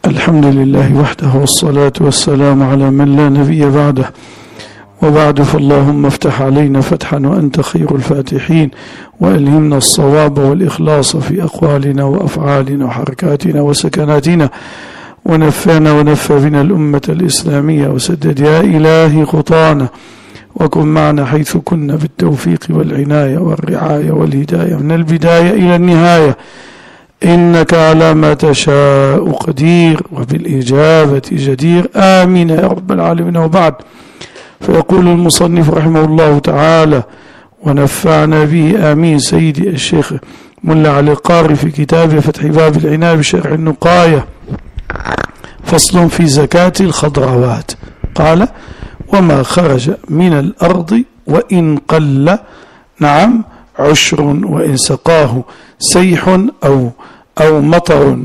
الحمد لله وحده والصلاة والسلام على من لا نبي بعده، وبعد فاللهم افتح علينا فتحا وأنت خير الفاتحين، وألهمنا الصواب والإخلاص في أقوالنا وأفعالنا وحركاتنا وسكناتنا، ونفعنا ونفع بنا الأمة الإسلامية، وسدد يا إلهي خطانا، وكن معنا حيث كنا بالتوفيق والعناية والرعاية والهداية من البداية إلى النهاية، إنك على ما تشاء قدير وبالإجابة جدير، آمين يا رب العالمين. وبعد، فيقول المصنف رحمه الله تعالى ونفعنا به آمين سيدي الشيخ ملا علي القاري في كتابه فتح باب العناية بشرح النقاية، فصل في زكاة الخضروات. قال: وما خرج من الأرض وإن قل، نعم، عشر وإن سقاه سيح أو مطر،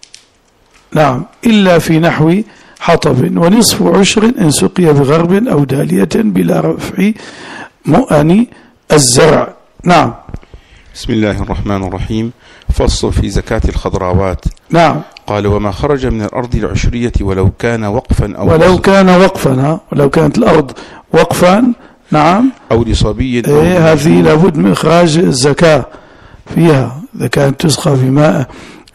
نعم، إلا في نحو حطب، ونصف عشر إن سقي بغرب أو دالية بلا رفع مؤن الزرع. نعم. بسم الله الرحمن الرحيم. فصل في زكاة الخضروات. نعم. قال: وما خرج من الأرض العشرية ولو كان وقفا أو ولو كانت الأرض وقفا، نعم، أو لصبي، هذه لابد من إخراج الزكاة فيها، إذا كانت تسقى في ماء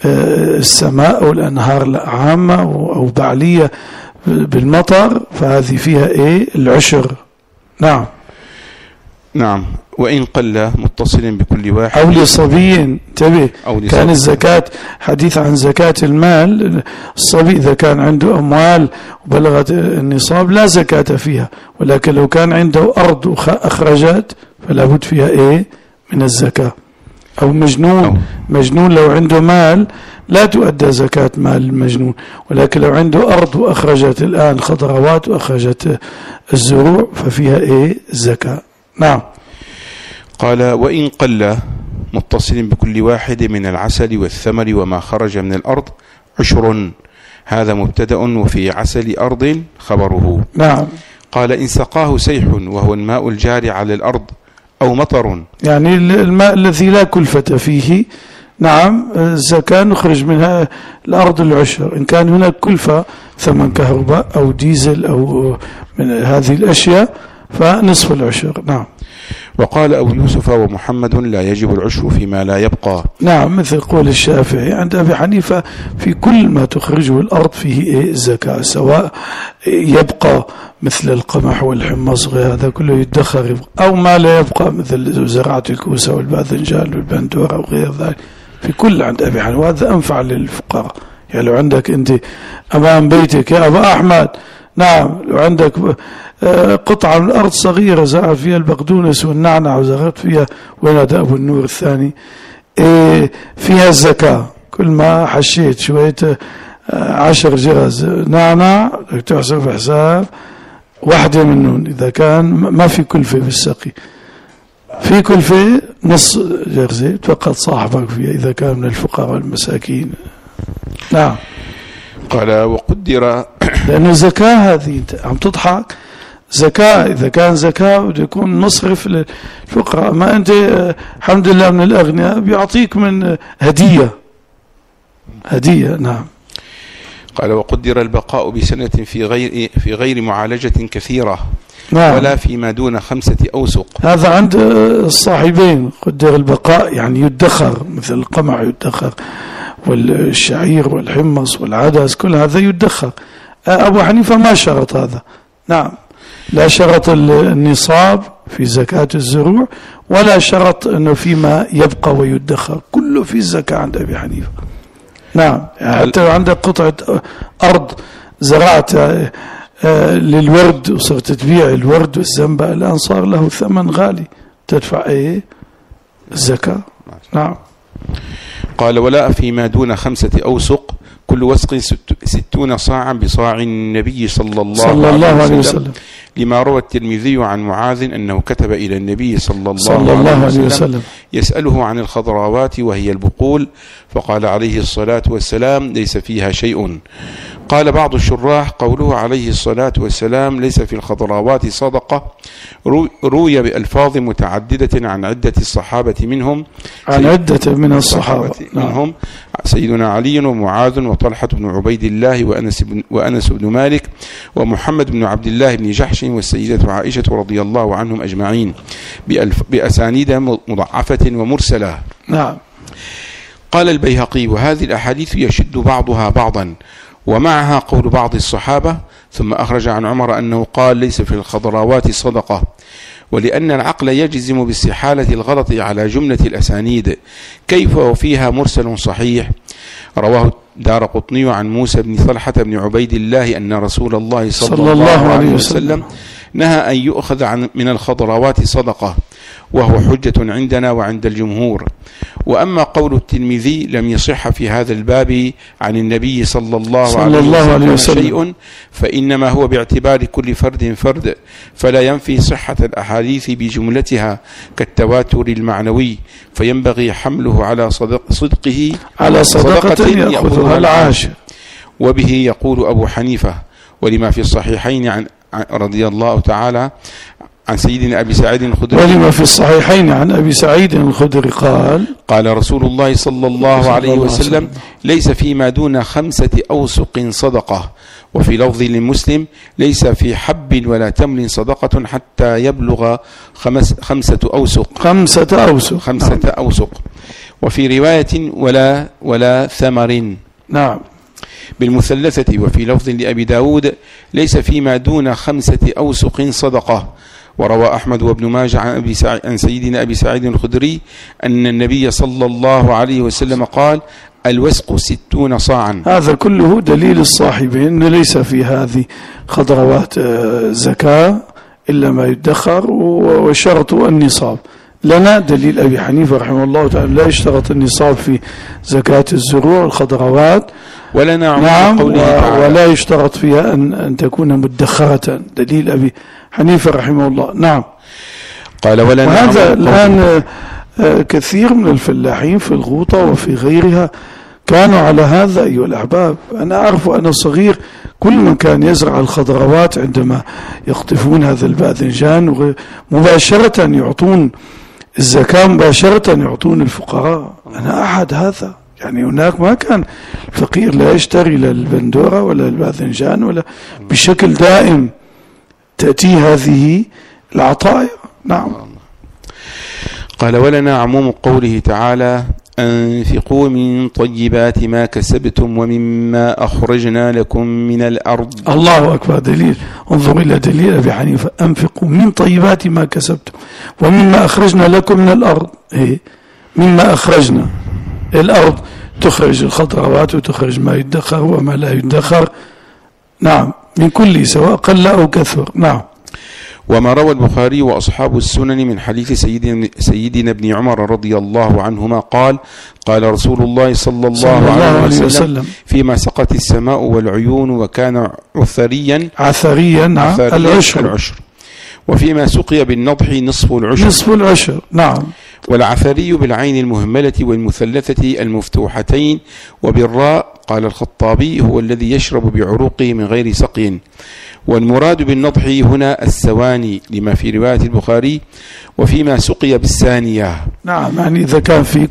السماء أو الأنهار العامة أو بعلية بالمطر، فهذه فيها العشر. نعم. نعم. وإن قل متصل بكل واحد، أو لصبي، انتبه، كان الزكاة حديث عن زكاة المال، الصبي إذا كان عنده أموال وبلغت النصاب لا زكاة فيها، ولكن لو كان عنده أرض أخرجت فلا بد فيها من الزكاة. أو مجنون لو عنده مال لا تؤدى زكاة مال المجنون، ولكن لو عنده أرض وأخرجت الآن خضروات وأخرجت الزروع ففيها زكاة. نعم. قال: وإن قل متصل بكل واحد من العسل والثمر وما خرج من الأرض عشر، هذا مبتدأ، وفي عسل أرض خبره. نعم. قال: إن سقاه سيح وهو الماء الجاري على الأرض أو مطر، يعني الماء الذي لا كلفة فيه، نعم، الزكاة نخرج منها الأرض العشر. إن كان هناك كلفة ثمن كهرباء أو ديزل أو من هذه الأشياء فنصف العشر. نعم. وقال أبو يوسف ومحمد: لا يجب العشر فيما لا يبقى. نعم، مثل قول الشافعي. عند أبي حنيفة في كل ما تخرجه الأرض فيه زكاة، سواء يبقى مثل القمح والحمص وغير هذا كله يدخر، أو ما لا يبقى مثل زراعة الكوسة والباذنجان والبندورة وغير ذلك، في كل عند أبي حنيفة، وهذا أنفع للفقراء. يعني لو عندك أنت أمام بيتك يا أبا أحمد، نعم، لو عندك قطعة من الأرض صغيرة زرعت فيها البقدونس والنعنع وزرعت فيها، وين هذا أبو النور الثاني، فيها الزكاة. كل ما حشيت شوية 10 جرز نعنع تحسب حساب واحدة منهم، إذا كان ما في كلفة بالسقي، في كلفة نص جرزة فقط صاحبك فيها إذا كان من الفقراء والمساكين. نعم. قال: وقدر، لأن الزكاة هذه عم تضحك، زكاة إذا كان زكاة بده يكون مصرف للفقراء، ما أنت الحمد لله من الأغنياء بيعطيك من هدية. نعم. قال: وقدر البقاء بسنة في غير معالجة كثيرة، نعم، ولا فيما دون 5 أوسق. هذا عند الصاحبين قدر البقاء، يعني يدخر، مثل القمح يدخر والشعير والحمص والعدس، كل هذا يدخر. أبو حنيفة ما شرط هذا. نعم، لا شرط النصاب في زكاة الزروع، ولا شرط أنه فيما يبقى ويدخر، كله في الزكاة عند أبي حنيفة. نعم. حتى لو عندك قطعة أرض زرعت للورد وصرت تبيع الورد والزنبق، الآن صار له ثمن غالي، تدفع الزكاة. نعم. قال: ولا فيما دون 5 أوسق، كل وسق 60 صاعا بصاع النبي صلى الله عليه وسلم، لما روى الترمذي عن معاذ أنه كتب إلى النبي صلى الله عليه وسلم يسأله عن الخضروات وهي البقول، فقال عليه الصلاة والسلام: ليس فيها شيء. قال بعض الشراح قوله عليه الصلاة والسلام ليس في الخضراوات صدقة روي بألفاظ متعددة عن عدة الصحابة منهم منهم سيدنا علي ومعاذ وطلحة بن عبيد الله وأنس بن مالك ومحمد بن عبد الله بن جحش والسيدة عائشة رضي الله عنهم أجمعين بأسانيد مضعفة ومرسلة. نعم. قال البيهقي وهذه الأحاديث يشد بعضها بعضا ومعها قول بعض الصحابة. ثم أخرج عن عمر أنه قال ليس في الخضراوات صدقة، ولأن العقل يجزم باستحالة الغلط على جملة الأسانيد كيف وفيها مرسل صحيح. رواه دارقطني عن موسى بن طلحة بن عبيد الله أن رسول الله صلى الله عليه وسلم نهى أن يؤخذ من الخضراوات صدقة، وهو حجة عندنا وعند الجمهور. وأما قول الترمذي لم يصح في هذا الباب عن النبي صلى الله عليه وسلم شيء، فإنما هو باعتبار كل فرد، فلا ينفي صحة الأحاديث بجملتها كالتواتر المعنوي، فينبغي حمله على صدقه على صدقة يأخذها العاشر. وبه يقول أبو حنيفة. ولما في الصحيحين عن رضي الله تعالى عن سيدنا أبي سعيد الخدري، ولما في الصحيحين عن أبي سعيد الخدري قال رسول الله صلى الله عليه وسلم ليس فيما دون 5 أوسق صدقة. وفي لفظ للمسلم ليس في حب ولا تمر صدقة حتى يبلغ 5 أوسق. 5 أوسق. وفي رواية ولا ثمر. نعم. بالمثلثة. وفي لفظ لأبي داود ليس فيما دون 5 أوسق صدقة. وروى أحمد وابن ماجه عن سيدنا أبي سعيد الخدري أن النبي صلى الله عليه وسلم قال الوسق 60 صاعا. هذا كله دليل الصاحبين أنه ليس في هذه خضروات زكاة إلا ما يدخر، وشرط النصاب. لنا دليل أبي حنيفة رحمه الله تعالى لا يشترط النصاب في زكاة الزروع والخضروات، نعم، ولا يشترط فيها أن تكون مدخرة. دليل أبي حنيفة رحمه الله. نعم. قال وهذا الآن كثير من الفلاحين في الغوطة وفي غيرها كانوا على هذا أيها الأحباب. أنا أعرف أنا صغير كل من كان يزرع الخضروات عندما يقطفون هذا الباذنجان مباشرة يعطون الزكاة، مباشرة يعطون الفقراء. أنا أحد هذا، يعني هناك ما كان الفقير لا يشتري لا البندورة ولا الباذنجان ولا بشكل دائم تأتي هذه العطايا. نعم. قال ولنا عموم قوله تعالى أنفقوا من طيبات ما كسبتم ومما أخرجنا لكم من الأرض. الله أكبر. دليل. انظروا إلى دليل أبي حنيفة. أنفقوا من طيبات ما كسبتم ومما أخرجنا لكم من الأرض. مما أخرجنا، الأرض تخرج الخضروات وتخرج ما يدخر وما لا يدخر. نعم. من كل سواء قل أو كثر. نعم. وما روى البخاري وأصحاب السنن من حديث سيدنا ابن عمر رضي الله عنهما قال رسول الله صلى الله عليه وسلم فيما سقت السماء والعيون وكان عثريا العشر. وفيما سقي بالنضح نصف العشر. نعم. والعثري بالعين المهملة والمثلثة المفتوحتين وبالراء. قال الخطابي هو الذي يشرب بعروقه من غير سقي. والمراد بالنضح هنا السواني لما في رواية البخاري وفيما سقي بالثانية. نعم. يعني إذا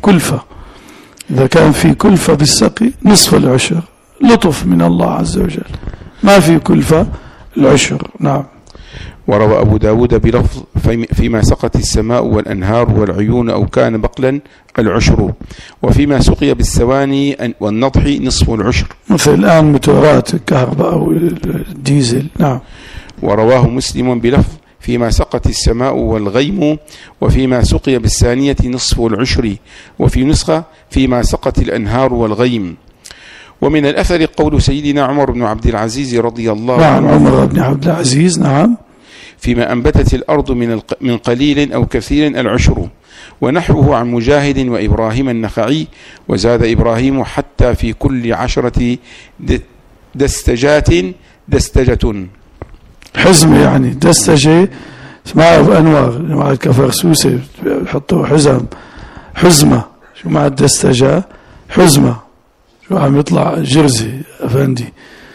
كان في كلفة بالسقي نصف العشر، لطف من الله عز وجل، ما في كلفة العشر. نعم. وروى أبو داود بلفظ فيما سقت السماء والأنهار والعيون أو كان بقلا العشر، وفيما سقي بالثواني والنضح نصف العشر، مثل الآن متورات الكهرباء أو الديزل. نعم. ورواه مسلم بلفظ فيما سقت السماء والغيم وفيما سقي بالثانية نصف العشر، وفي نسخة فيما سقت الأنهار والغيم. ومن الأثر قول سيدنا عمر بن عبد العزيز رضي الله عنه. عمر بن عبد العزيز. نعم. فيما أنبتت الأرض من قليل أو كثير العشر. ونحوه عن مجاهد وإبراهيم النخعي. وزاد إبراهيم حتى في كل 10 دستجات دستجة. حزم يعني دستجة اسمها بأنواع كفرسوسة يحطوا حزمة. شو مع الدستجة؟ حزمة. شو عم يطلع جرزي أفندي.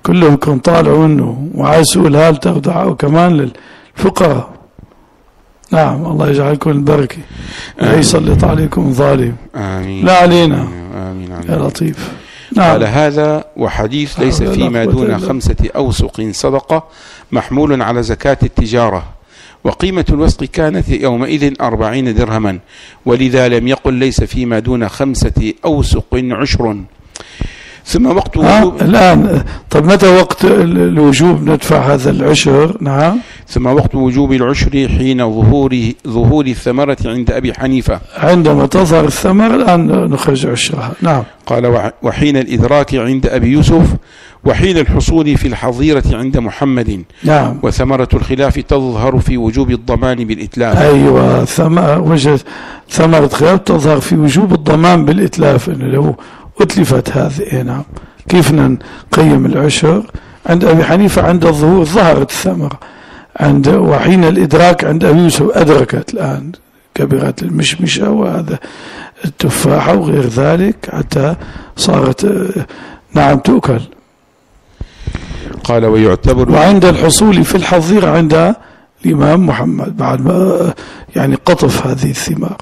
كلهم كانوا طالعوا منه وعايزوا الهال تخضعوا كمان للفقراء. نعم، الله يجعلكم البركة، لا يسلط عليكم ظالم. آمين. لا علينا. آمين. يا لطيف. نعم. قال هذا وحديث ليس فيما دون 5 أوسق صدقة محمول على زكاة التجارة، وقيمة الوسق كانت يومئذ 40 درهما، ولذا لم يقل ليس فيما دون 5 أوسق عشر. ثم وقت وجوب الآن طب متى وقت الوجوب ندفع هذا العشر؟ نعم. ثم وقت وجوب العشر حين ظهور الثمرة عند أبي حنيفة، عندما تظهر الثمرة الآن نخرج عشرها. نعم. قال وحين الإدراك عند أبي يوسف، وحين الحصول في الحظيرة عند محمد. نعم. وثمرة الخلاف تظهر في وجوب الضمان بالإتلاف. أيوة، ثمرة خلاف تظهر في وجوب الضمان بالإتلاف، إنه لو أتلفت هذه. نعم. كيف نقيم العشر؟ عند أبي حنيفة عند الظهور ظهرت الثمرة، وحين الإدراك عند أبي يوسف أدركت الآن كبرت المشمشة وهذا التفاحة وغير ذلك حتى صارت نعم تؤكل. قال ويعتبر وعند الحصول في الحظيرة عند الإمام محمد بعد ما يعني قطف هذه الثمار.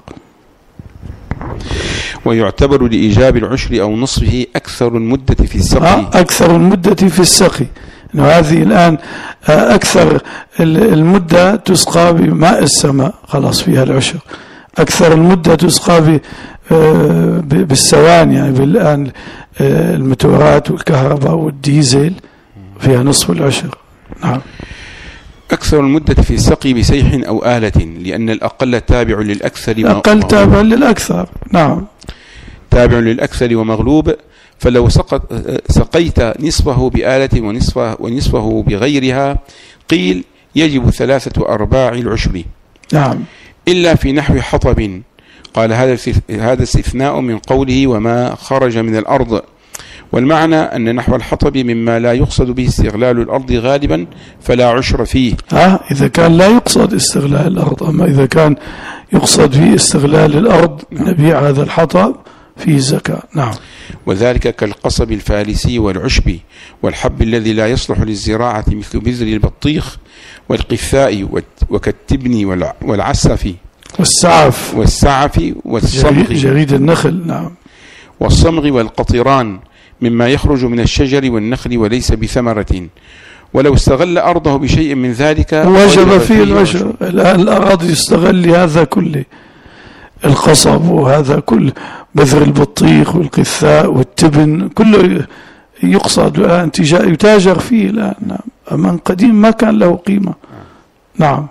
ويعتبر لإيجاب العشر أو نصفه أكثر المدة في السقي. أكثر المدة في السقي، إنه هذه الآن أكثر المدة تسقى بماء السماء، خلاص فيها العشر. أكثر المدة تسقى بالسوان، يعني بالآن الموتورات والكهرباء والديزل فيها نصف العشر. نعم. أكثر المدة في السقي بسيح أو آلة، لأن الأقل تابع للأكثر. الأقل تابع للأكثر. نعم. تابع للأكثر ومغلوب، فلو سقيت نصفه بآلة ونصفه بغيرها قيل يجب 3/4 العشر. نعم. إلا في نحو حطب، قال هذا استثناء من قوله وما خرج من الأرض، والمعنى أن نحو الحطب مما لا يقصد به استغلال الأرض غالبا فلا عشر فيه. إذا كان لا يقصد استغلال الأرض، أما إذا كان يقصد به استغلال الأرض نبيع هذا الحطب فيه زكاة. نعم. وذلك كالقصب الفارسي والعشب والحب الذي لا يصلح للزراعة مثل بذر البطيخ والقثاء وكالتبن والعسف والسعف والصمغ جريد النخل. نعم. والصمغ والقطران مما يخرج من الشجر والنخل وليس بثمرة، ولو استغل أرضه بشيء من ذلك وجب فيه العشر. الآن الأراضي يستغل لهذا كله، القصب وهذا كله، بذر البطيخ والقثاء والتبن كله يقصد الآن يتاجر فيه الآن. نعم. من قديم ما كان له قيمة. نعم.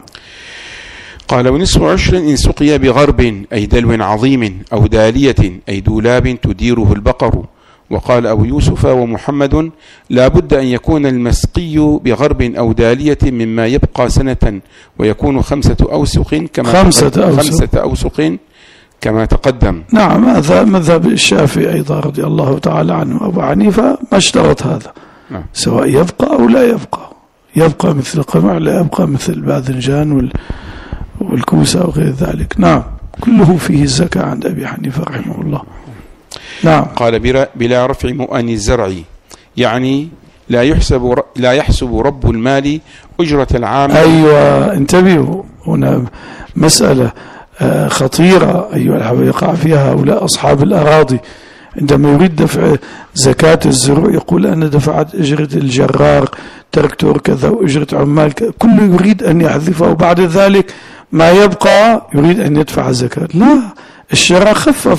قال ونصف عشر إن سقي بغرب أي دلو عظيم أو دالية أي دولاب تديره البقر. وقال أبو يوسف ومحمد لا بد أن يكون المسقي بغرب أو دالية مما يبقى سنة، ويكون 5 أوسق خمسة أوسق كما تقدم. نعم. هذا مذهب الشافعي أيضا رضي الله تعالى عنه. أبو حنيفة ما اشترط هذا. نعم. سواء يبقى أو لا يبقى مثل القمع، لا يبقى مثل الباذنجان والكوسة وغير ذلك. نعم. كله فيه الزكاة عند أبي حنيفة رحمه الله. نعم. قال بلا رفع مؤن الزرع، يعني لا يحسب رب المال أجرة العامل. أيوة، انتبهوا، هنا مسألة خطيرة أيها الأحبة يقع فيها هؤلاء أصحاب الأراضي. عندما يريد دفع زكاة الزروع يقول أنا دفعت أجرة الجرار تركتور كذا وأجرة عمال كله يريد أن يحذفه، وبعد ذلك ما يبقى يريد أن يدفع الزكاة. لا، الشرع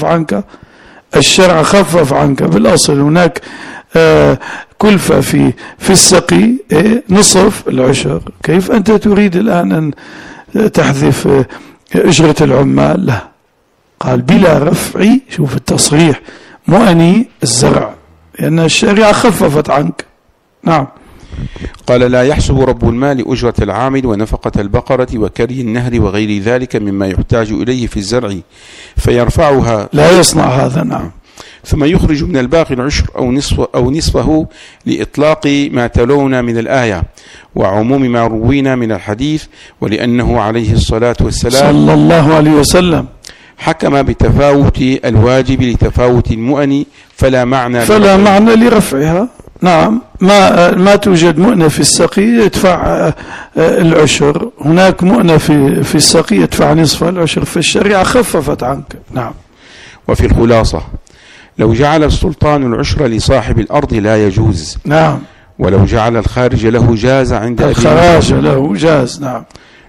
خفف عنك بالأصل. هناك كلفة في السقي نصف العشر، كيف أنت تريد الآن أن تحذف أجرة العمال؟ لا، قال بلا رفع، شوف التصريح، مؤني الزرع، لأن الشريعة خففت عنك. نعم. قال لا يحسب رب المال أجرة العامل ونفقة البقرة وكري النهر وغير ذلك مما يحتاج إليه في الزرع فيرفعها، لا يصنع هذا. نعم. ثم يخرج من الباقي العشر أو نصفه لإطلاق ما تلونا من الآية وعموم ما روينا من الحديث، ولأنه عليه الصلاة والسلام صلى الله عليه وسلم حكم بتفاوت الواجب لتفاوت المؤن، فلا معنى لرفعها. نعم ما توجد مؤنة في السقي يدفع العشر، هناك مؤنة في السقي يدفع نصف العشر، فالشريعة خففت عنك. نعم. وفي الخلاصة لو جعل السلطان العشر لصاحب الأرض لا يجوز. نعم. ولو جعل الخارج له جاز عند أبي يوسف. الخراج له جاز. نعم.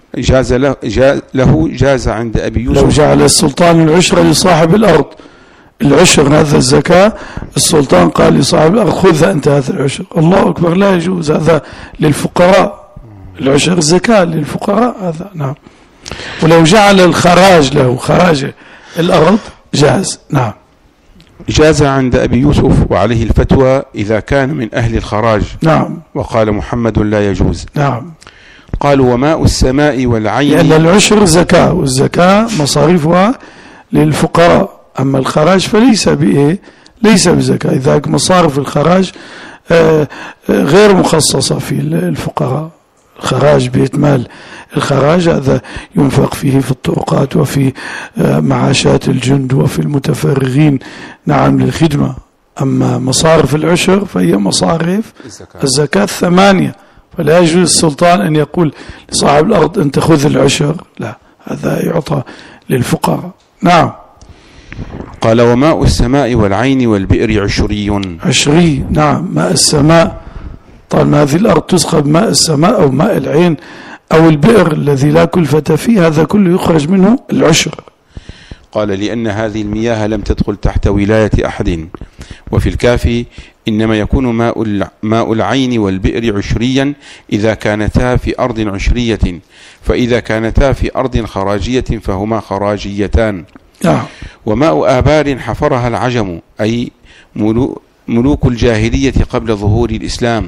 جاز عند أبي يوسف. لو جعل السلطان العشر لصاحب الأرض، العشر هذا الزكاة، السلطان قال لصاحب الأرض خذ أنت هذا العشر، الله أكبر، لا يجوز، هذا للفقراء، العشر الزكاة للفقراء هذا. نعم. ولو جعل الخراج له، خراج الأرض، جاز. نعم. جاز عند أبي يوسف، وعليه الفتوى إذا كان من أهل الخراج. نعم. وقال محمد لا يجوز. نعم. قالوا وماء السماء والعين، لأن العشر زكاة، والزكاة مصاريفها للفقراء، أما الخراج فليس بإيه، ليس بزكاة، إذا مصارف الخراج غير مخصصة في الفقراء. الخراج بيت مال، الخراج هذا ينفق فيه في الطرقات وفي معاشات الجند وفي المتفرغين، نعم، للخدمة. أما مصارف العشر فهي مصاريف الزكاة 8، فلا يجوز السلطان أن يقول لصاحب الأرض أنت خذ العشر، لا، هذا يعطى للفقراء. نعم. قال وماء السماء والعين والبئر عشري. نعم. ماء السماء، طالما هذه الأرض تسقى بماء السماء أو ماء العين أو البئر الذي لا كلفة فيه، هذا كله يخرج منه العشر. قال لأن هذه المياه لم تدخل تحت ولاية أحد. وفي الكافي إنما يكون ماء العين والبئر عشريا إذا كانتا في أرض عشرية، فإذا كانتا في أرض خراجية فهما خراجيتان. وماء آبار حفرها العجم، أي ملوك الجاهلية قبل ظهور الإسلام.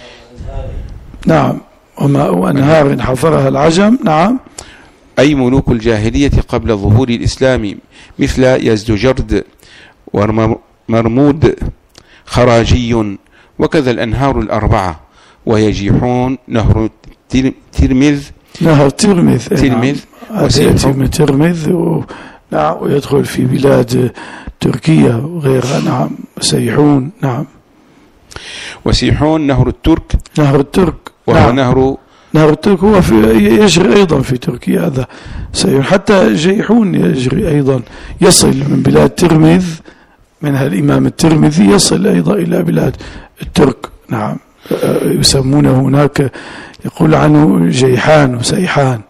نعم. وماء أنهار حفرها العجم، نعم، أي ملوك الجاهلية قبل ظهور الإسلام، مثل يزدجرد ومرمود خراجي. وكذا الأنهار الأربعة، وهي جيحون، نهر ترمذ نعم، ويدخل في بلاد تركيا وغيرها. نعم. سيحون. نعم. وسيحون نهر الترك، وهو نعم. نهر الترك هو يجري أيضا في تركيا، هذا سيحون. حتى جيحون يجري أيضا، يصل من بلاد ترمذ، منها الإمام الترمذي، يصل أيضا إلى بلاد الترك. نعم. يسمونه هناك، يقول عنه جيحان وسيحان،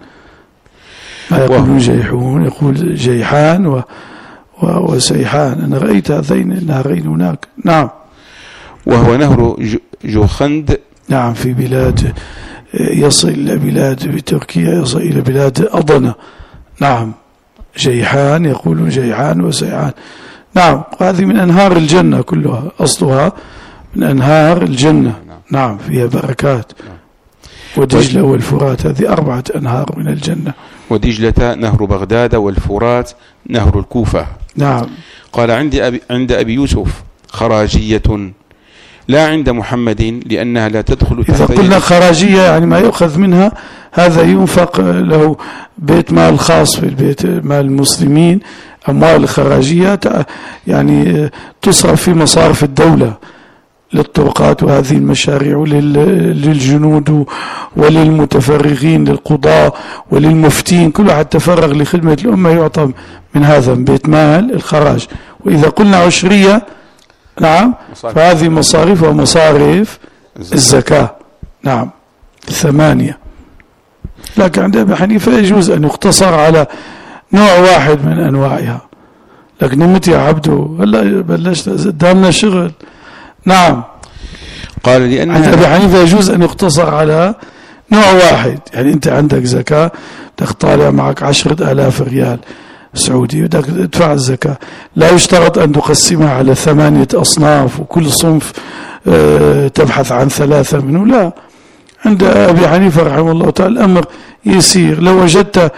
ما يقولون جيحون، يقول جيحان وسيحان. أنا رأيت هذين النهرين هناك. نعم. وهو نهر جوخند، نعم، في بلاد، يصل إلى بلاد بتركيا، يصل إلى بلاد أضنة. نعم. جيحان، يقولون جيحان وسيحان. نعم. وهذه من أنهار الجنة كلها، أصلها من أنهار الجنة. نعم. فيها بركات. ودجلة والفرات، هذه 4 أنهار من الجنة. ودجلة نهر بغداد، والفرات نهر الكوفة. نعم. قال عند أبي يوسف خراجية، لا عند محمد، لأنها لا تدخل إذا قلنا خراجية يعني ما يؤخذ منها، هذا ينفق له بيت مال خاص في البيت مال المسلمين، أموال الخراجية يعني تصرف في مصارف الدولة للطرقات وهذه المشاريع، للجنود وللمتفرغين، للقضاء وللمفتين، كل واحد تفرغ لخدمة الأمة يعطى من هذا بيت مال الخراج. وإذا قلنا عشرية، نعم، فهذه مصاريف ومصاريف الزكاة. نعم. 8. لكن عند أبي حنيفة يجوز أن يقتصر على نوع واحد من أنواعها. لكن نمت يا عبدو، هلا بلشت دامنا شغل. نعم. قال لأن عند أبي حنيفة يجوز أن يقتصر على نوع واحد. يعني أنت عندك زكاة، بدك طالع معك 10,000 ريال سعودي، بدك تدفع الزكاة، لا يشترط أن تقسمها على 8 أصناف وكل صنف تبحث عن 3 منه، لا. عند أبي حنيفة رحمه الله تعالى الأمر يسير. لو وجدت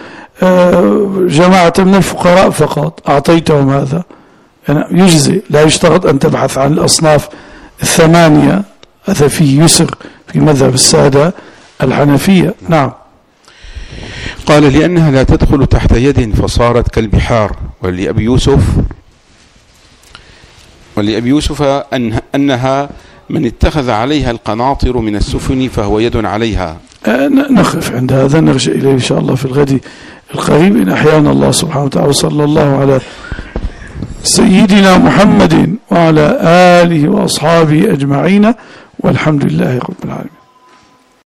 جماعة من الفقراء فقط أعطيتهم هذا، يعني يجزي، لا يشترط أن تبحث عن الأصناف 8. هذا فيه يسر في مذهب السادة الحنفية. نعم. قال لأنها لا تدخل تحت يد فصارت كالبحار. ولأبي يوسف أنها من اتخذ عليها القناطر من السفن فهو يد عليها. نقف عند هذا، نرجع إليه إن شاء الله في الغد القريب إن أحيانا الله سبحانه وتعالى. وصلى الله على سيدنا محمد وعلى آله وأصحابه أجمعين، والحمد لله رب العالمين.